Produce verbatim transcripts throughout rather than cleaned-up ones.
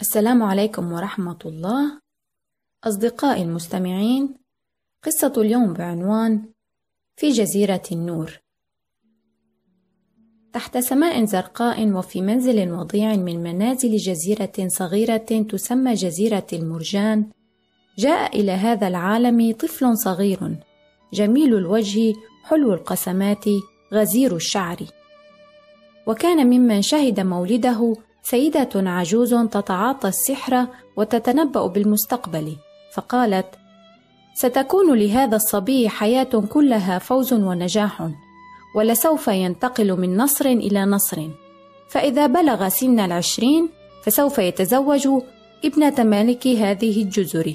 السلام عليكم ورحمة الله. أصدقائي المستمعين، قصة اليوم بعنوان في جزيرة النور. تحت سماء زرقاء وفي منزل وضيع من منازل جزيرة صغيرة تسمى جزيرة المرجان، جاء إلى هذا العالم طفل صغير جميل الوجه حلو القسمات غزير الشعر. وكان ممن شهد مولده سيدة عجوز تتعاطى السحر وتتنبأ بالمستقبل، فقالت: ستكون لهذا الصبي حياة كلها فوز ونجاح، ولسوف ينتقل من نصر إلى نصر، فإذا بلغ سن العشرين فسوف يتزوج ابنة مالك هذه الجزر.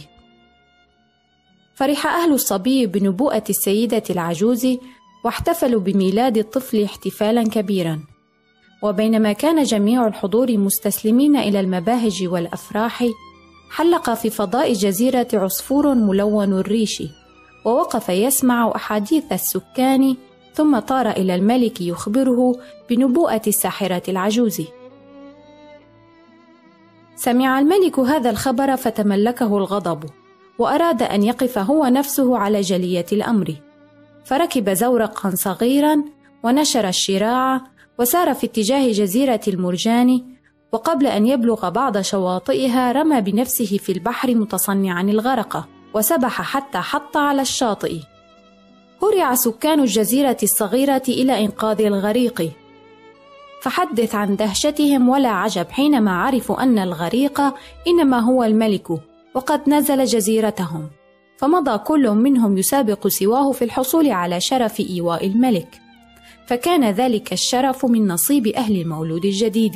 فرح أهل الصبي بنبوءة السيدة العجوز، واحتفلوا بميلاد الطفل احتفالا كبيرا. وبينما كان جميع الحضور مستسلمين إلى المباهج والأفراح، حلق في فضاء الجزيرة عصفور ملون الريش، ووقف يسمع أحاديث السكان، ثم طار إلى الملك يخبره بنبوءة الساحرة العجوز. سمع الملك هذا الخبر فتملكه الغضب، وأراد أن يقف هو نفسه على جلية الأمر، فركب زورقا صغيرا ونشر الشراع وسار في اتجاه جزيرة المرجان. وقبل أن يبلغ بعض شواطئها رمى بنفسه في البحر متصنعا الغرق، وسبح حتى حط على الشاطئ. هرع سكان الجزيرة الصغيرة إلى إنقاذ الغريق، فحدث عن دهشتهم ولا عجب حينما عرفوا أن الغريق إنما هو الملك وقد نزل جزيرتهم، فمضى كل منهم يسابق سواه في الحصول على شرف إيواء الملك، فكان ذلك الشرف من نصيب أهل المولود الجديد.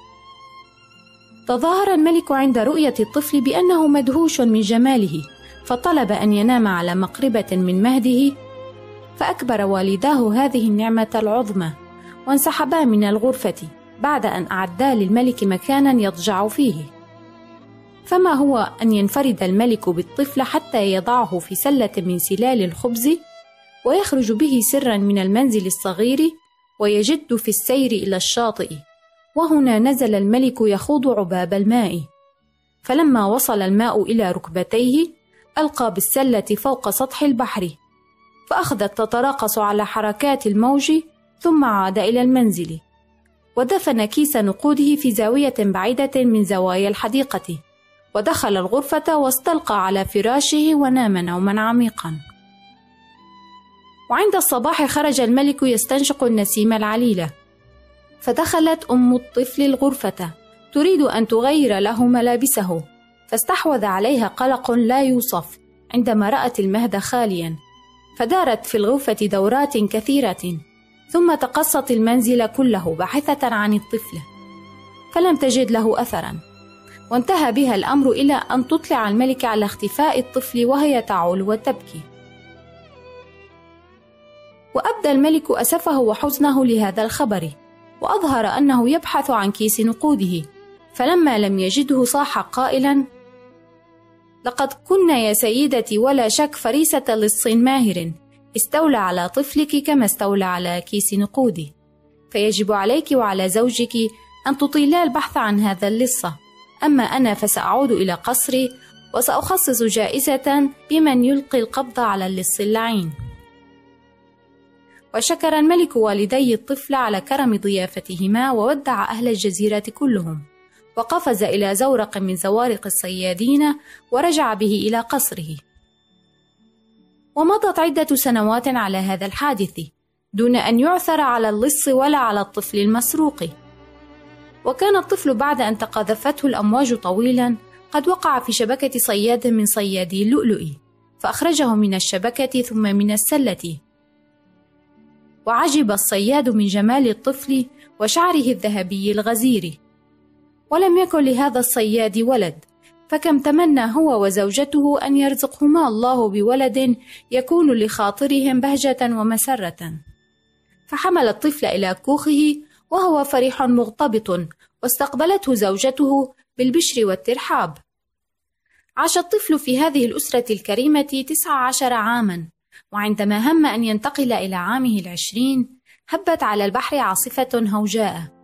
تظاهر الملك عند رؤية الطفل بأنه مدهوش من جماله، فطلب أن ينام على مقربة من مهده، فأكبر والداه هذه النعمة العظمى، وانسحبا من الغرفة بعد أن أعدا للملك مكانا يضجع فيه. فما هو أن ينفرد الملك بالطفل حتى يضعه في سلة من سلال الخبز، ويخرج به سرا من المنزل الصغير، ويجد في السير إلى الشاطئ. وهنا نزل الملك يخوض عباب الماء، فلما وصل الماء إلى ركبتيه ألقى بالسلة فوق سطح البحر، فأخذت تتراقص على حركات الموج، ثم عاد إلى المنزل ودفن كيس نقوده في زاوية بعيدة من زوايا الحديقة، ودخل الغرفة واستلقى على فراشه ونام نوما عميقا. وعند الصباح خرج الملك يستنشق النسيم العليل، فدخلت أم الطفل الغرفة تريد أن تغير له ملابسه، فاستحوذ عليها قلق لا يوصف عندما رأت المهد خاليا، فدارت في الغرفة دورات كثيرة، ثم تقصت المنزل كله باحثة عن الطفل، فلم تجد له أثرا، وانتهى بها الأمر إلى أن تطلع الملك على اختفاء الطفل وهي تعول وتبكي. وأبدى الملك أسفه وحزنه لهذا الخبر، وأظهر أنه يبحث عن كيس نقوده، فلما لم يجده صاح قائلا: لقد كنا يا سيدتي ولا شك فريسة لص ماهر، استولى على طفلك كما استولى على كيس نقودي، فيجب عليك وعلى زوجك أن تطيلا البحث عن هذا اللص، أما أنا فسأعود إلى قصري وسأخصص جائزة بمن يلقي القبض على اللص اللعين. وشكر الملك والدي الطفل على كرم ضيافتهما، وودع أهل الجزيرة كلهم، وقفز إلى زورق من زوارق الصيادين ورجع به إلى قصره. ومضت عدة سنوات على هذا الحادث دون أن يعثر على اللص ولا على الطفل المسروق. وكان الطفل بعد أن تقاذفته الأمواج طويلا قد وقع في شبكة صياد من صيادي اللؤلؤ، فأخرجه من الشبكة ثم من السلة. وعجب الصياد من جمال الطفل وشعره الذهبي الغزير، ولم يكن لهذا الصياد ولد، فكم تمنى هو وزوجته أن يرزقهما الله بولد يكون لخاطرهم بهجة ومسرة. فحمل الطفل إلى كوخه وهو فرح مغتبط، واستقبلته زوجته بالبشر والترحاب. عاش الطفل في هذه الأسرة الكريمة تسع عشر عاما، وعندما هم أن ينتقل إلى عامه العشرين هبت على البحر عاصفة هوجاء،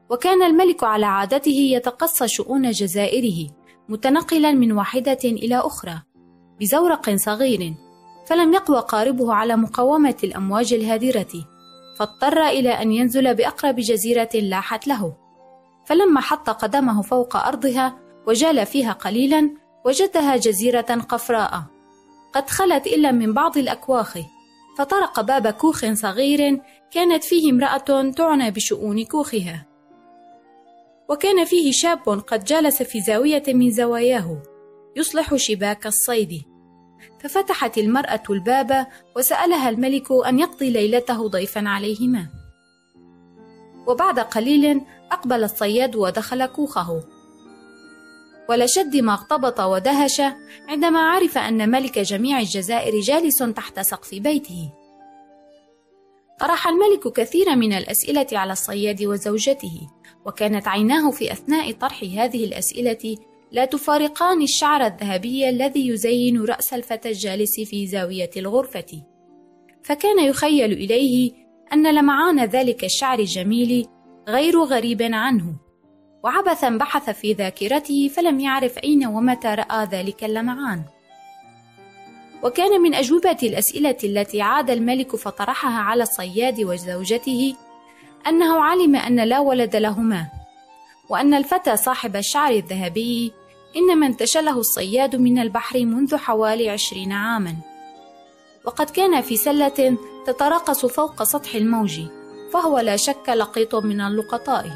وكان الملك على عادته يتقصى شؤون جزائره متنقلا من واحدة إلى أخرى بزورق صغير، فلم يقوى قاربه على مقاومة الأمواج الهادرة، فاضطر إلى أن ينزل بأقرب جزيرة لاحت له. فلما حط قدمه فوق أرضها وجال فيها قليلا وجدها جزيرة قفراء قد خلت إلا من بعض الأكواخ، فطرق باب كوخ صغير كانت فيه امرأة تعنى بشؤون كوخها، وكان فيه شاب قد جلس في زاوية من زواياه يصلح شباك الصيد. ففتحت المرأة الباب وسألها الملك أن يقضي ليلته ضيفا عليهما. وبعد قليل أقبل الصياد ودخل كوخه، ولشد ما اغتبط ودهش عندما عرف أن ملك جميع الجزائر جالس تحت سقف بيته. طرح الملك كثيرا من الأسئلة على الصياد وزوجته، وكانت عيناه في أثناء طرح هذه الأسئلة لا تفارقان الشعر الذهبي الذي يزين رأس الفتى الجالس في زاوية الغرفة، فكان يخيل إليه أن لمعان ذلك الشعر الجميل غير غريب عنه، وعبثا بحث في ذاكرته فلم يعرف أين ومتى رأى ذلك اللمعان. وكان من أجوبة الأسئلة التي عاد الملك فطرحها على الصياد وزوجته أنه علم أن لا ولد لهما، وأن الفتى صاحب الشعر الذهبي إنما انتشله الصياد من البحر منذ حوالي عشرين عاما، وقد كان في سلة تتراقص فوق سطح الموج، فهو لا شك لقيط من اللقطاء.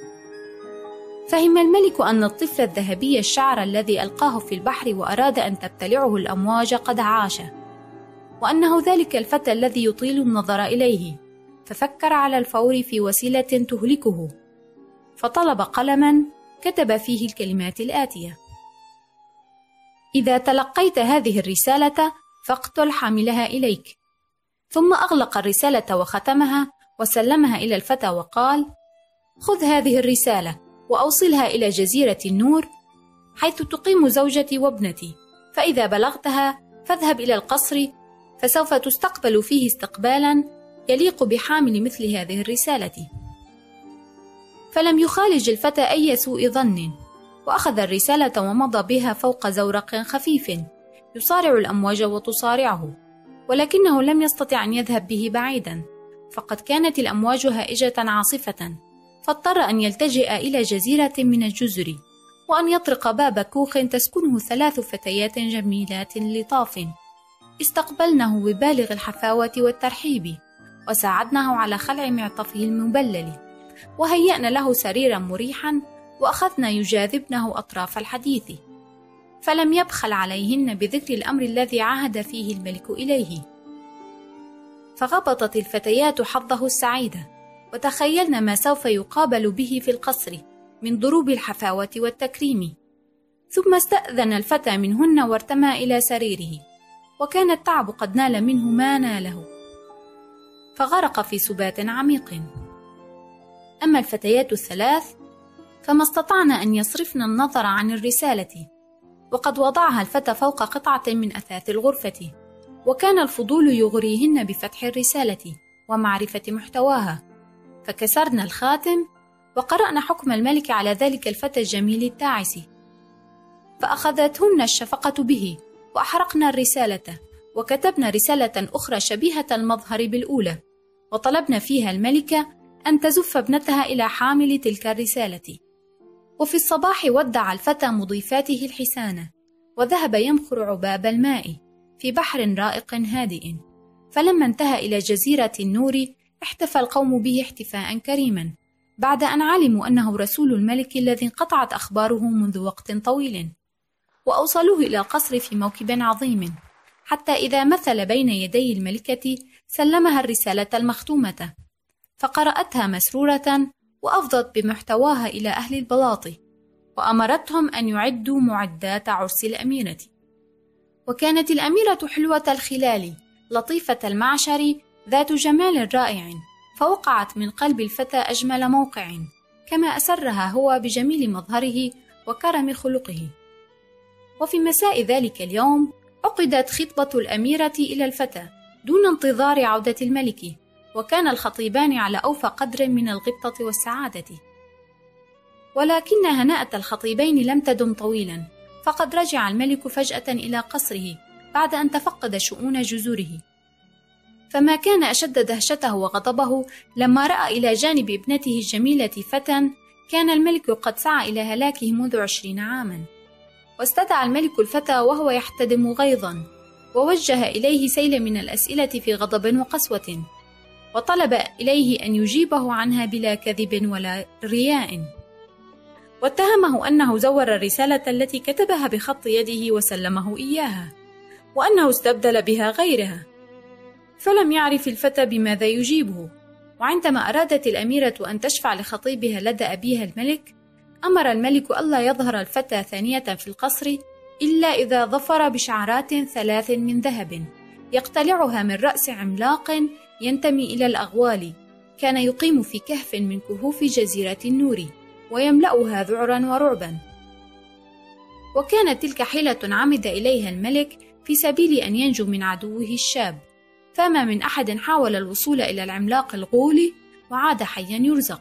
فهم الملك أن الطفل الذهبي الشعر الذي ألقاه في البحر وأراد أن تبتلعه الأمواج قد عاش، وأنه ذلك الفتى الذي يطيل النظر إليه، ففكر على الفور في وسيلة تهلكه، فطلب قلما كتب فيه الكلمات الآتية: إذا تلقيت هذه الرسالة فاقتل حاملها إليك. ثم أغلق الرسالة وختمها وسلمها إلى الفتى وقال: خذ هذه الرسالة وأوصلها إلى جزيرة النور حيث تقيم زوجتي وابنتي، فإذا بلغتها فاذهب إلى القصر، فسوف تستقبل فيه استقبالا يليق بحامل مثل هذه الرسالة. فلم يخالج الفتى أي سوء ظن، وأخذ الرسالة ومضى بها فوق زورق خفيف يصارع الأمواج وتصارعه، ولكنه لم يستطع أن يذهب به بعيدا، فقد كانت الأمواج هائجة عاصفة، فاضطر أن يلتجئ إلى جزيرة من الجزر، وأن يطرق باب كوخ تسكنه ثلاث فتيات جميلات لطاف استقبلنه ببالغ الحفاوة والترحيب، وساعدنه على خلع معطفه المبلل، وهيأن له سريرا مريحا، وأخذن يجاذبنه أطراف الحديث، فلم يبخل عليهن بذكر الأمر الذي عهد فيه الملك إليه. فغبطت الفتيات حظه السعيد، وتخيلن ما سوف يقابل به في القصر من ضروب الحفاوة والتكريم. ثم استأذن الفتى منهن وارتمى إلى سريره، وكان التعب قد نال منه ما ناله، فغرق في سبات عميق. أما الفتيات الثلاث فما استطعن أن يصرفن النظر عن الرسالة، وقد وضعها الفتى فوق قطعة من أثاث الغرفة، وكان الفضول يغريهن بفتح الرسالة ومعرفة محتواها، فكسرن الخاتم وقرأن حكم الملك على ذلك الفتى الجميل التاعس، فأخذتهن الشفقة به وأحرقن الرسالة، وكتبن رسالة أخرى شبيهة المظهر بالأولى، وطلبن فيها الملكة أن تزف ابنتها إلى حامل تلك الرسالة. وفي الصباح ودع الفتى مضيفاته الحسانة، وذهب يمخر عباب الماء في بحر رائق هادئ، فلما انتهى إلى جزيرة النور احتفى القوم به احتفاء كريما، بعد أن علموا أنه رسول الملك الذي انقطعت أخباره منذ وقت طويل، وأوصلوه إلى القصر في موكب عظيم، حتى إذا مثل بين يدي الملكة سلمها الرسالة المختومة، فقرأتها مسرورة وأفضت بمحتواها إلى أهل البلاط، وأمرتهم أن يعدوا معدات عرس الأميرة. وكانت الأميرة حلوة الخلال لطيفة المعشر ذات جمال رائع، فوقعت من قلب الفتى أجمل موقع، كما أسرها هو بجميل مظهره وكرم خلقه. وفي مساء ذلك اليوم عقدت خطبة الأميرة إلى الفتى دون انتظار عودة الملك، وكان الخطيبان على أوفى قدر من الغبطة والسعادة. ولكن هناءة الخطيبين لم تدم طويلا، فقد رجع الملك فجأة إلى قصره بعد أن تفقد شؤون جزوره. فما كان أشد دهشته وغضبه لما رأى إلى جانب ابنته الجميلة فتى كان الملك قد سعى إلى هلاكه منذ عشرين عاما. واستدعى الملك الفتى وهو يحتدم غيظا، ووجه إليه سيل من الأسئلة في غضب وقسوة، وطلب إليه أن يجيبه عنها بلا كذب ولا رياء، واتهمه أنه زور الرسالة التي كتبها بخط يده وسلمه إياها، وأنه استبدل بها غيرها. فلم يعرف الفتى بماذا يجيبه. وعندما أرادت الأميرة أن تشفع لخطيبها لدى أبيها الملك، أمر الملك ألا يظهر الفتى ثانية في القصر إلا إذا ظفر بشعرات ثلاث من ذهب يقتلعها من رأس عملاق ينتمي إلى الأغوال، كان يقيم في كهف من كهوف جزيرة النور، ويملأها ذعرا ورعبا. وكانت تلك حيلة عمد إليها الملك في سبيل أن ينجو من عدوه الشاب، فما من أحد حاول الوصول إلى العملاق الغول وعاد حيا يرزق.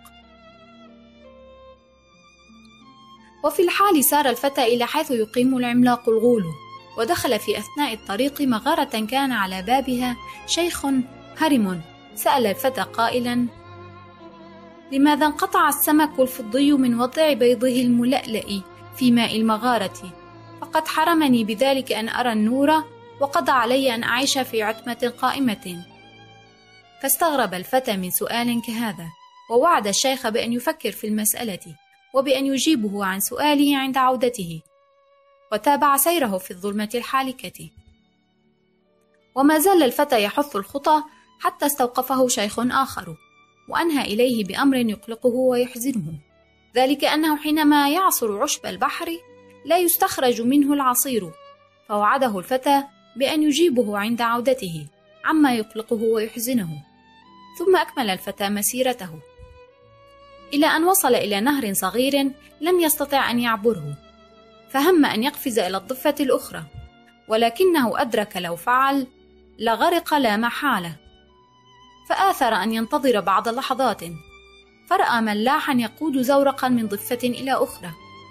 وفي الحال سار الفتى إلى حيث يقيم العملاق الغول، ودخل في أثناء الطريق مغارة كان على بابها شيخ هرم. سأل الفتى قائلا: لماذا انقطع السمك الفضي من وضع بيضه الملألئ في ماء المغارة؟ فقد حرمني بذلك أن أرى النور، وقضى علي أن أعيش في عتمة قائمة. فاستغرب الفتى من سؤال كهذا، ووعد الشيخ بأن يفكر في المسألة وبأن يجيبه عن سؤاله عند عودته، وتابع سيره في الظلمة الحالكة. وما زال الفتى يحث الخطى حتى استوقفه شيخ آخر، وأنهى إليه بأمر يقلقه ويحزنه، ذلك أنه حينما يعصر عشب البحر لا يستخرج منه العصير، فوعده الفتى بأن يجيبه عند عودته عما يقلقه ويحزنه. ثم أكمل الفتى مسيرته إلى أن وصل إلى نهر صغير لم يستطع أن يعبره، فهم أن يقفز إلى الضفة الأخرى، ولكنه أدرك لو فعل لغرق لا محالة، فآثر أن ينتظر بعض لحظات، فرأى ملاحا يقود زورقا من ضفة إلى أخرى،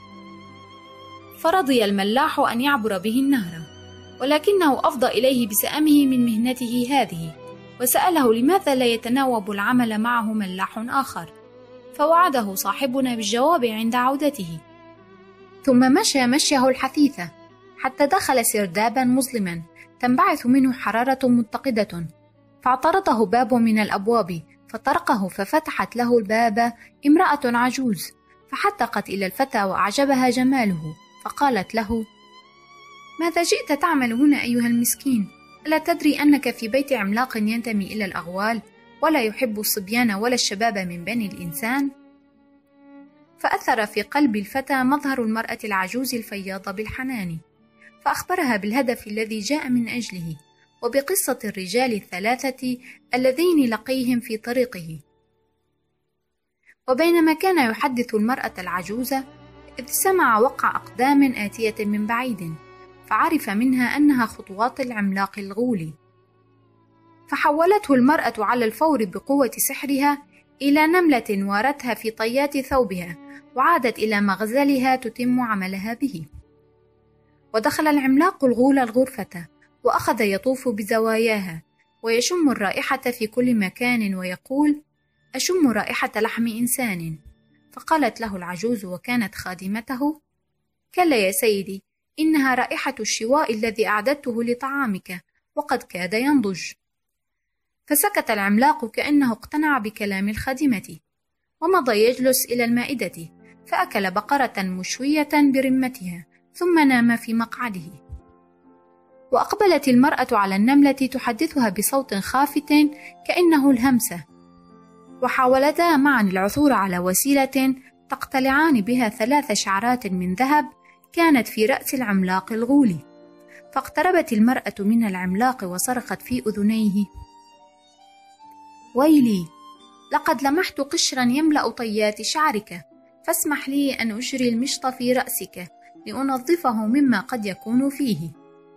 فرضي الملاح أن يعبر به النهر، ولكنه أفضى إليه بسأمه من مهنته هذه، وسأله لماذا لا يتناوب العمل معه ملاح آخر، فوعده صاحبنا بالجواب عند عودته. ثم مشى مشيه الحثيثة حتى دخل سردابا مظلما تنبعث منه حرارة متقدة، فاعترضه باب من الأبواب فطرقه، ففتحت له الباب امرأة عجوز، فحتقت إلى الفتى وأعجبها جماله، فقالت له: ماذا جئت تعمل هنا أيها المسكين؟ ألا تدري أنك في بيت عملاق ينتمي إلى الأغوال، ولا يحب الصبيان ولا الشباب من بني الإنسان؟ فأثر في قلب الفتى مظهر المرأة العجوز الفياضة بالحنان، فأخبرها بالهدف الذي جاء من أجله، وبقصة الرجال الثلاثة الذين لقيهم في طريقه. وبينما كان يحدث المرأة العجوزة إذ سمع وقع أقدام آتية من بعيد، فعرف منها أنها خطوات العملاق الغول، فحولته المرأة على الفور بقوة سحرها إلى نملة وارتها في طيات ثوبها، وعادت إلى مغزلها تتم عملها به. ودخل العملاق الغول الغرفة، وأخذ يطوف بزواياها ويشم الرائحة في كل مكان ويقول: أشم رائحة لحم إنسان. فقالت له العجوز وكانت خادمته: كلا يا سيدي، إنها رائحة الشواء الذي أعددته لطعامك، وقد كاد ينضج. فسكت العملاق كأنه اقتنع بكلام الخادمة، ومضى يجلس إلى المائدة، فأكل بقرة مشوية برمتها، ثم نام في مقعده. وأقبلت المرأة على النملة تحدثها بصوت خافت كأنه الهمسة، وحاولتا معا العثور على وسيلة تقتلعان بها ثلاث شعرات من ذهب كانت في رأس العملاق الغول. فاقتربت المرأة من العملاق وصرخت في أذنيه: ويلي، لقد لمحت قشرا يملأ طيات شعرك، فاسمح لي أن أجري المشط في رأسك لأنظفه مما قد يكون فيه.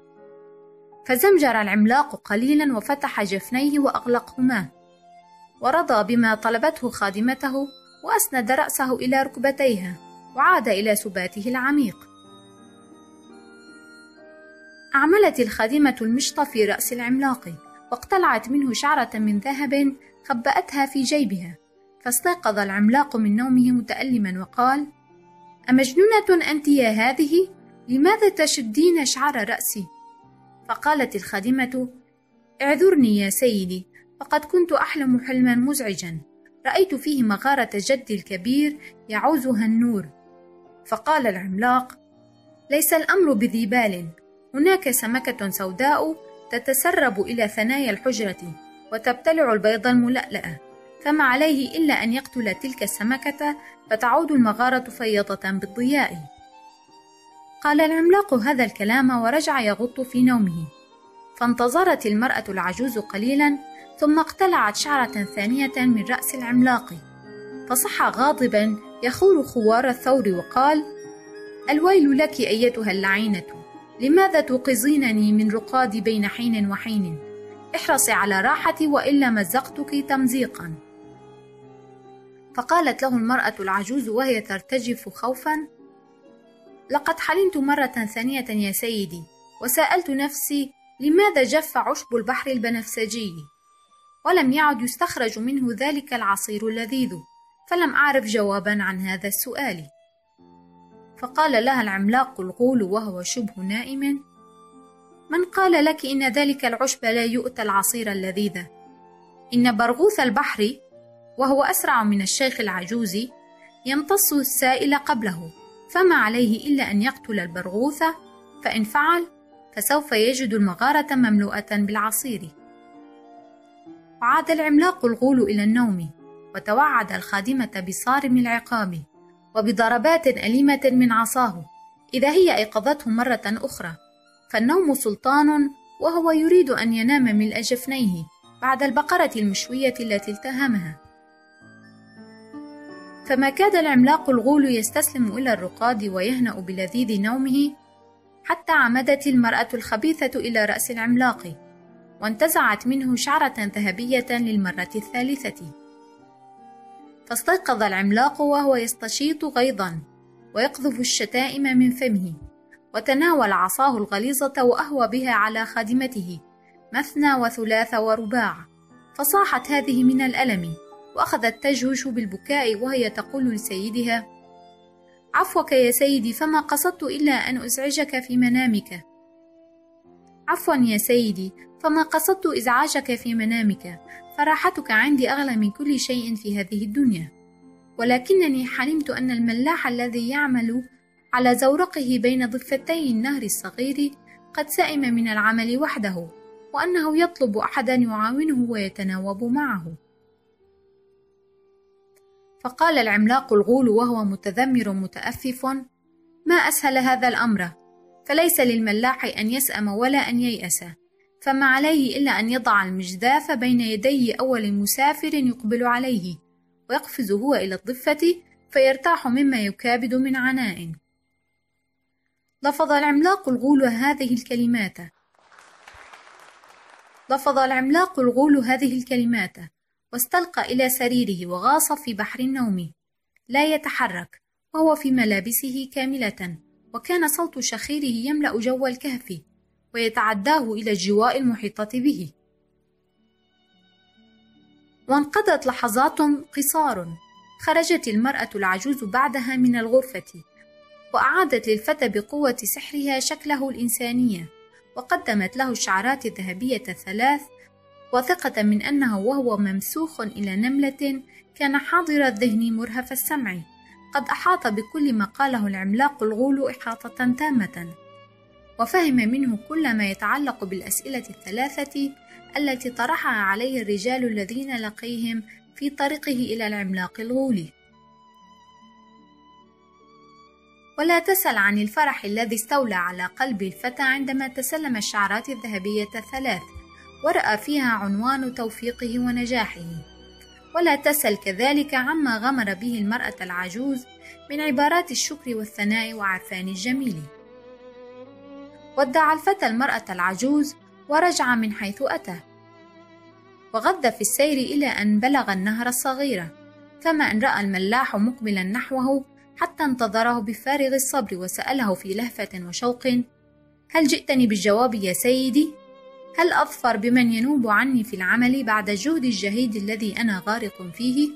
فزمجر العملاق قليلا وفتح جفنيه وأغلقهما، ورضى بما طلبته خادمته، وأسند رأسه إلى ركبتيها، وعاد إلى سباته العميق. أعملت الخادمة المشط في رأس العملاق، واقتلعت منه شعرة من ذهب خبأتها في جيبها، فاستيقظ العملاق من نومه متألما وقال: أمجنونة أنت يا هذه؟ لماذا تشدين شعر رأسي؟ فقالت الخادمة: اعذرني يا سيدي، فقد كنت أحلم حلما مزعجا، رأيت فيه مغارة جدي الكبير يعوزها النور. فقال العملاق: ليس الأمر بذي بال، هناك سمكة سوداء تتسرب إلى ثنايا الحجرة وتبتلع البيض الملألأ، فما عليه إلا أن يقتل تلك السمكة فتعود المغارة فيضة بالضياء. قال العملاق هذا الكلام ورجع يغط في نومه، فانتظرت المرأة العجوز قليلا ثم اقتلعت شعرة ثانية من رأس العملاق، فصح غاضبا يخور خوار الثور وقال: الويل لك أيتها اللعينة، لماذا توقظينني من رقادي بين حين وحين؟ احرصي على راحتي وإلا مزقتك تمزيقا. فقالت له المرأة العجوز وهي ترتجف خوفا: لقد حلمت مرة ثانية يا سيدي، وسألت نفسي لماذا جف عشب البحر البنفسجي ولم يعد يستخرج منه ذلك العصير اللذيذ، فلم أعرف جوابا عن هذا السؤال. فقال لها العملاق الغول وهو شبه نائم: من قال لك إن ذلك العشب لا يؤتى العصير اللذيذ؟ إن برغوث البحر، وهو أسرع من الشيخ العجوز، يمتص السائل قبله، فما عليه إلا أن يقتل البرغوث، فإن فعل فسوف يجد المغارة مملوءة بالعصير. وعاد العملاق الغول إلى النوم، وتوعد الخادمة بصارم العقاب وبضربات أليمة من عصاه إذا هي أيقظته مرة أخرى، فالنوم سلطان، وهو يريد أن ينام ملء جفنيه بعد البقرة المشوية التي التهمها. فما كاد العملاق الغول يستسلم إلى الرقاد ويهنأ بلذيذ نومه حتى عمدت المرأة الخبيثة إلى رأس العملاق وانتزعت منه شعرة ذهبية للمرة الثالثة. فاستيقظ العملاق وهو يستشيط غيظا ويقذف الشتائم من فمه، وتناول عصاه الغليظة وأهوى بها على خادمته مثنى وثلاث ورباع، فصاحت هذه من الألم وأخذت تجهش بالبكاء وهي تقول لسيدها: عفوك يا سيدي، فما قصدت إلا أن أزعجك في منامك. عفوا يا سيدي، فما قصدت إزعاجك في منامك، فراحتك عندي أغلى من كل شيء في هذه الدنيا، ولكنني حلمت أن الملاح الذي يعمل على زورقه بين ضفتي النهر الصغير قد سئم من العمل وحده، وأنه يطلب أحدا يعاونه ويتناوب معه. فقال العملاق الغول وهو متذمر متأفف: ما أسهل هذا الأمر، فليس للملاح أن يسأم ولا أن ييأس، فما عليه إلا أن يضع المجداف بين يدي أول مسافر يقبل عليه، ويقفز هو إلى الضفة فيرتاح مما يكابد من عناء. لفظ العملاق الغول هذه الكلمات لفظ العملاق الغول هذه الكلمات واستلقى إلى سريره وغاص في بحر النوم لا يتحرك، وهو في ملابسه كاملة، وكان صوت شخيره يملأ جو الكهف ويتعداه إلى الجواء المحيطة به. وانقضت لحظات قصار، خرجت المرأة العجوز بعدها من الغرفة، وأعادت للفتى بقوة سحرها شكله الإنسانية، وقدمت له الشعرات الذهبية الثلاث، واثقة من أنه وهو ممسوخ إلى نملة كان حاضر الذهن مرهف السمع قد أحاط بكل ما قاله العملاق الغول إحاطة تامة، وفهم منه كل ما يتعلق بالأسئلة الثلاثة التي طرحها عليه الرجال الذين لقيهم في طريقه إلى العملاق الغول. ولا تسأل عن الفرح الذي استولى على قلب الفتى عندما تسلم الشعرات الذهبية الثلاث ورأى فيها عنوان توفيقه ونجاحه، ولا تسأل كذلك عما غمر به المرأة العجوز من عبارات الشكر والثناء وعرفان الجميل. ودع الفتى المرأة العجوز ورجع من حيث أتى، وغض في السير إلى أن بلغ النهر الصغير، فما أن رأى الملاح مقبلا نحوه حتى انتظره بفارغ الصبر وسأله في لهفة وشوق: هل جئتني بالجواب يا سيدي؟ هل أظفر بمن ينوب عني في العمل بعد الجهد الجهيد الذي أنا غارق فيه؟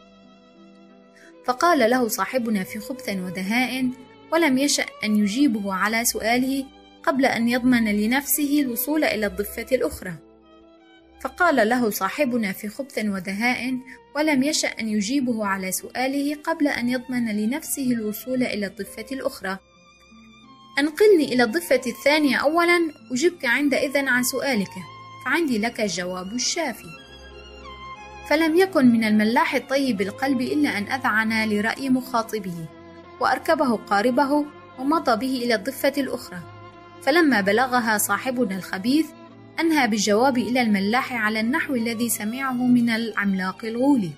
فقال له صاحبنا في خبث ودهاء، ولم يشأ أن يجيبه على سؤاله قبل أن يضمن لنفسه الوصول إلى الضفة الأخرى. فقال له صاحبنا في خبث ودهاء ولم يشأ أن يجيبه على سؤاله قبل أن يضمن لنفسه الوصول إلى الضفة الأخرى: أنقلني إلى الضفة الثانية أولا، أجبك عندئذ عن سؤالك، فعندي لك الجواب الشافي. فلم يكن من الملاح الطيب القلب إلا أن أذعن لرأي مخاطبه، وأركبه قاربه ومضى به إلى الضفة الأخرى. فلما بلغها صاحبنا الخبيث أنهى بالجواب إلى الملاح على النحو الذي سمعه من العملاق الغولي،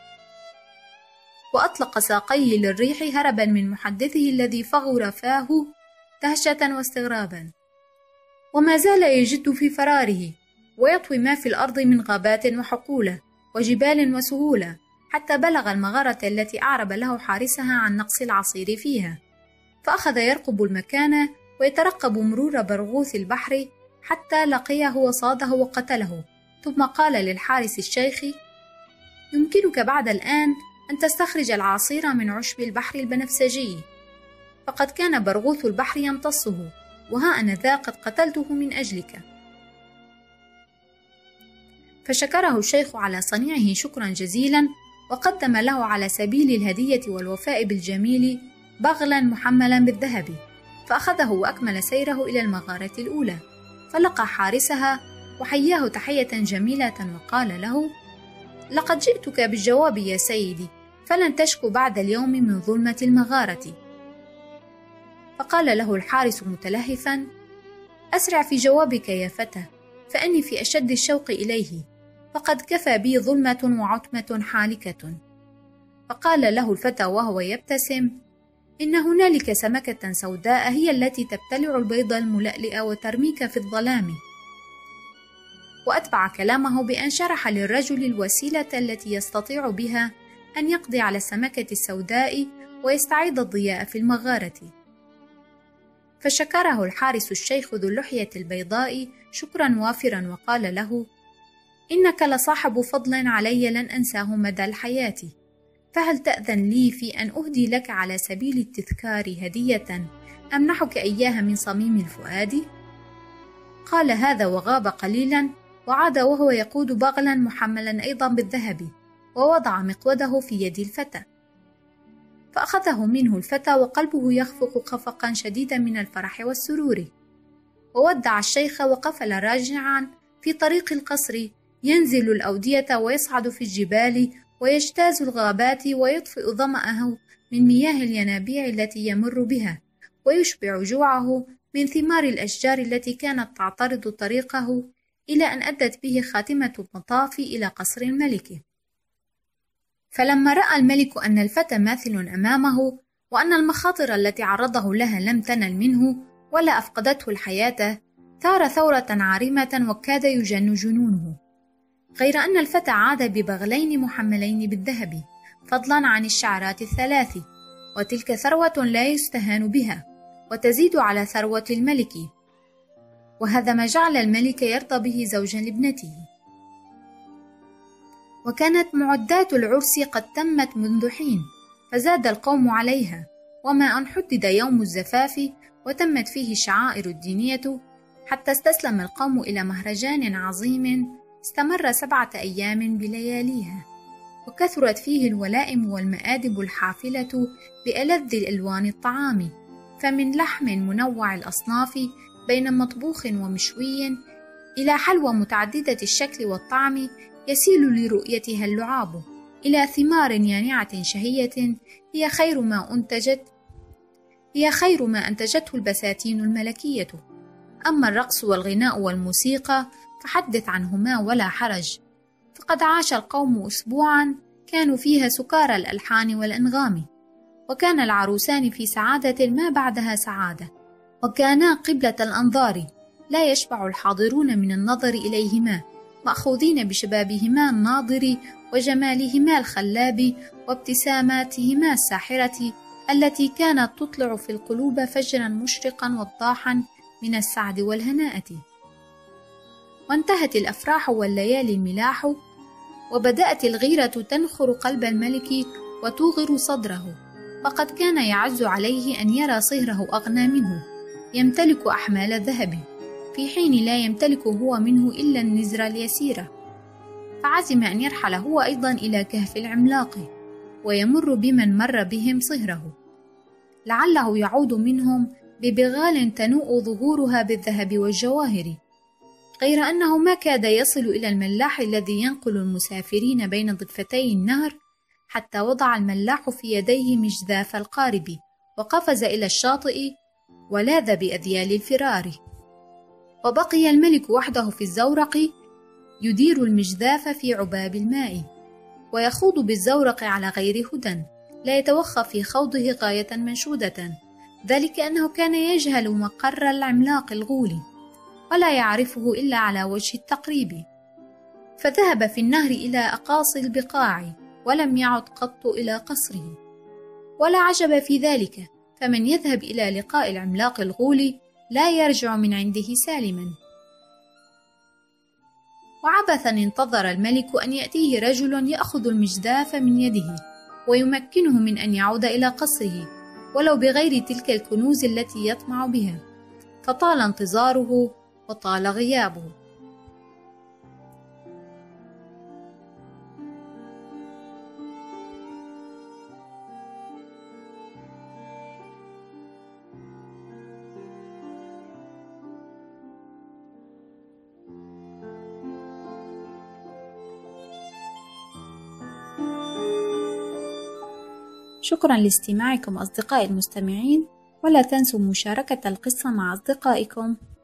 وأطلق ساقيه للريح هربا من محدثه الذي فغر فاه دهشة واستغرابا، وما زال يجد في فراره ويطوي ما في الأرض من غابات وحقولة وجبال وسهولة، حتى بلغ المغارة التي أعرب له حارسها عن نقص العصير فيها، فأخذ يرقب المكان ويترقب مرور برغوث البحر حتى لقيه وصاده وقتله، ثم قال للحارس الشيخ: يمكنك بعد الآن أن تستخرج العصير من عشب البحر البنفسجي، فقد كان برغوث البحر يمتصه، وها أنا ذا قد قتلته من أجلك. فشكره الشيخ على صنيعه شكرا جزيلا، وقدم له على سبيل الهدية والوفاء بالجميل بغلا محملا بالذهب، فأخذه وأكمل سيره إلى المغارة الأولى، فلقى حارسها وحياه تحية جميلة وقال له: لقد جئتك بالجواب يا سيدي، فلن تشكو بعد اليوم من ظلمة المغارة. فقال له الحارس متلهفا: أسرع في جوابك يا فتى، فأني في أشد الشوق إليه، فقد كفى بي ظلمة وعتمة حالكة. فقال له الفتى وهو يبتسم: إن هنالك سمكة سوداء هي التي تبتلع البيض الملألئ وترميك في الظلام. وأتبع كلامه بأن شرح للرجل الوسيلة التي يستطيع بها أن يقضي على السمكة السوداء ويستعيد الضياء في المغارة. فشكره الحارس الشيخ ذو اللحية البيضاء شكرا وافرا، وقال له: إنك لصاحب فضل علي لن أنساه مدى الحياة، فهل تأذن لي في أن أهدي لك على سبيل التذكار هدية أمنحك إياها من صميم الفؤاد؟ قال هذا وغاب قليلا، وعاد وهو يقود بغلا محملا أيضا بالذهب، ووضع مقوده في يد الفتى، فأخذه منه الفتى وقلبه يخفق خفقا شديدا من الفرح والسرور، وودع الشيخ وقفل راجعا في طريق القصر، ينزل الأودية ويصعد في الجبال ويجتاز الغابات ويطفئ ظمأه من مياه الينابيع التي يمر بها، ويشبع جوعه من ثمار الأشجار التي كانت تعترض طريقه، إلى أن أدت به خاتمة المطاف إلى قصر الملك. فلما رأى الملك أن الفتى ماثل أمامه، وأن المخاطر التي عرضه لها لم تنل منه ولا أفقدته الحياة، ثار ثورة عارمة وكاد يجن جنونه، غير أن الفتى عاد ببغلين محملين بالذهب، فضلا عن الشعرات الثلاث، وتلك ثروة لا يستهان بها، وتزيد على ثروة الملك، وهذا ما جعل الملك يرضى به زوجا لابنته. وكانت معدات العرس قد تمت منذ حين، فزاد القوم عليها، وما أن حدد يوم الزفاف وتمت فيه الشعائر الدينية، حتى استسلم القوم إلى مهرجان عظيم استمر سبعة أيام بلياليها، وكثرت فيه الولائم والمآدب الحافلة بألذ الألوان الطعام، فمن لحم منوع الأصناف بين مطبوخ ومشوي، إلى حلوى متعددة الشكل والطعم يسيل لرؤيتها اللعاب، إلى ثمار يانعة شهية هي خير ما أنتجت هي خير ما أنتجته البساتين الملكية. أما الرقص والغناء والموسيقى فحدث عنهما ولا حرج، فقد عاش القوم أسبوعا كانوا فيها سكارى الألحان والأنغام، وكان العروسان في سعادة ما بعدها سعادة، وكانا قبلة الأنظار، لا يشبع الحاضرون من النظر إليهما، مأخوذين بشبابهما الناضر وجمالهما الخلاب وابتساماتهما الساحرة التي كانت تطلع في القلوب فجرا مشرقا وضاحا من السعد والهناءة. وانتهت الأفراح والليالي الملاح، وبدأت الغيرة تنخر قلب الملك وتوغر صدره، فقد كان يعز عليه أن يرى صهره أغنى منه يمتلك أحمال الذهب، في حين لا يمتلك هو منه إلا النزر اليسيرة. فعزم أن يرحل هو أيضا إلى كهف العملاق ويمر بمن مر بهم صهره، لعله يعود منهم ببغال تنوء ظهورها بالذهب والجواهر، غير أنه ما كاد يصل إلى الملاح الذي ينقل المسافرين بين ضفتي النهر، حتى وضع الملاح في يديه مجذاف القارب وقفز إلى الشاطئ ولاذ بأذيال الفرار. وبقي الملك وحده في الزورق يدير المجذاف في عباب الماء، ويخوض بالزورق على غير هدى، لا يتوخى في خوضه غاية منشودة، ذلك أنه كان يجهل مقر العملاق الغول ولا يعرفه إلا على وجه التقريب. فذهب في النهر إلى أقاصي البقاع ولم يعد قط إلى قصره. ولا عجب في ذلك، فمن يذهب إلى لقاء العملاق الغول لا يرجع من عنده سالما. وعبثا انتظر الملك أن يأتيه رجل يأخذ المجداف من يده ويمكنه من أن يعود إلى قصره ولو بغير تلك الكنوز التي يطمع بها، فطال انتظاره وطال غيابه. شكرا لاستماعكم أصدقائي المستمعين، ولا تنسوا مشاركة القصة مع أصدقائكم.